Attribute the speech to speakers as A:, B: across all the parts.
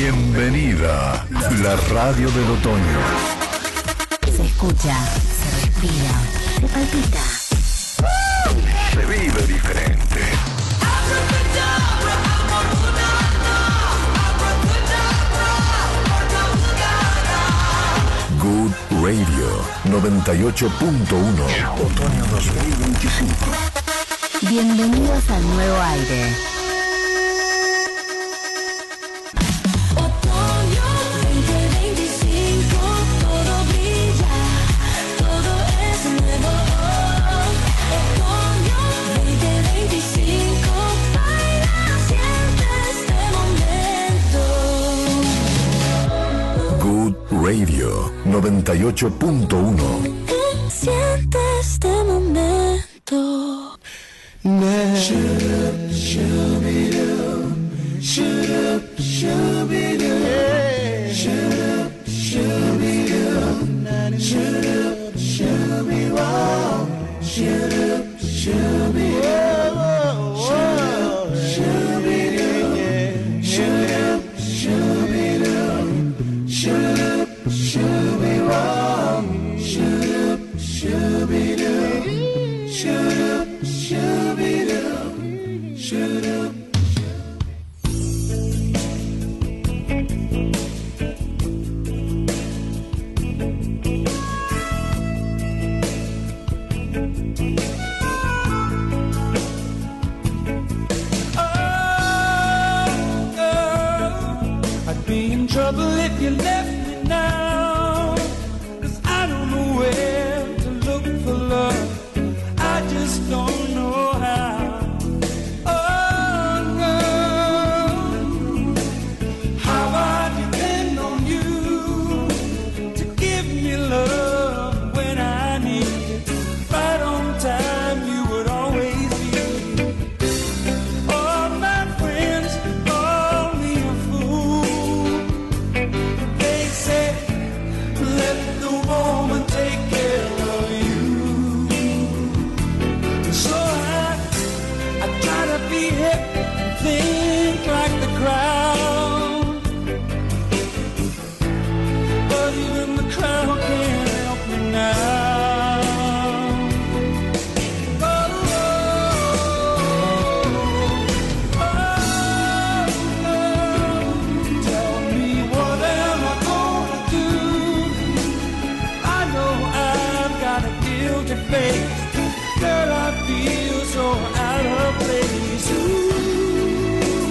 A: Bienvenida, la radio del otoño.
B: Se escucha, se respira, se palpita.
A: Se vive diferente. Good Radio 98.1. Otoño 2025.
B: Bienvenidos al nuevo aire.
C: Otoño 2025, todo brilla, todo es nuevo. Otoño 2025, baila, siente este momento.
A: Good Radio 98.1.
C: Siente este momento.
D: Trouble if you left me now, 'cause I don't know where to look for love. I just don't know how. Oh no, how I depend on you to give me love when I need it. Right on time, you would always be. All my friends call me a fool. They say, let the woman take care of you. So I try to be hip and think like the crowd, but even the crowd can't help me now. Tell me, what am I gonna do? I know I've got a guilty face. Girl, I feel so out of place. Ooh.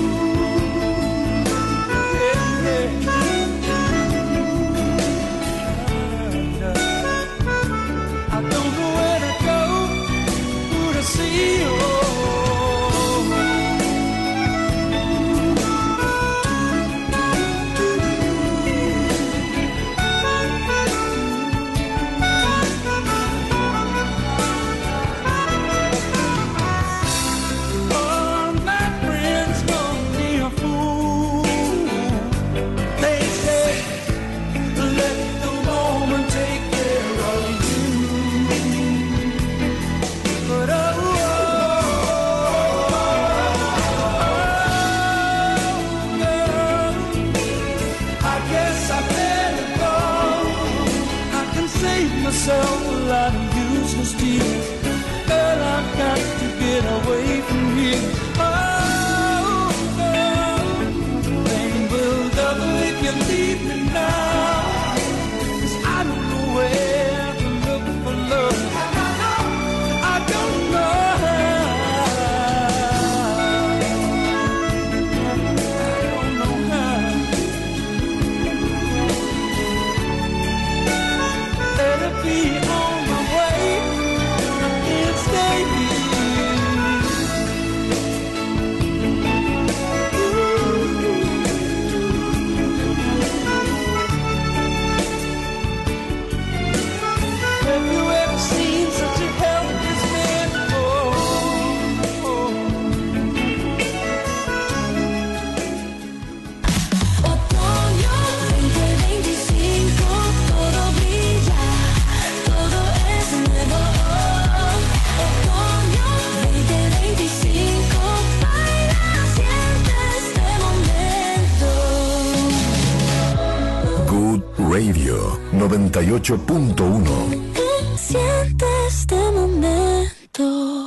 A: Radio 98.1.
C: Siente este momento.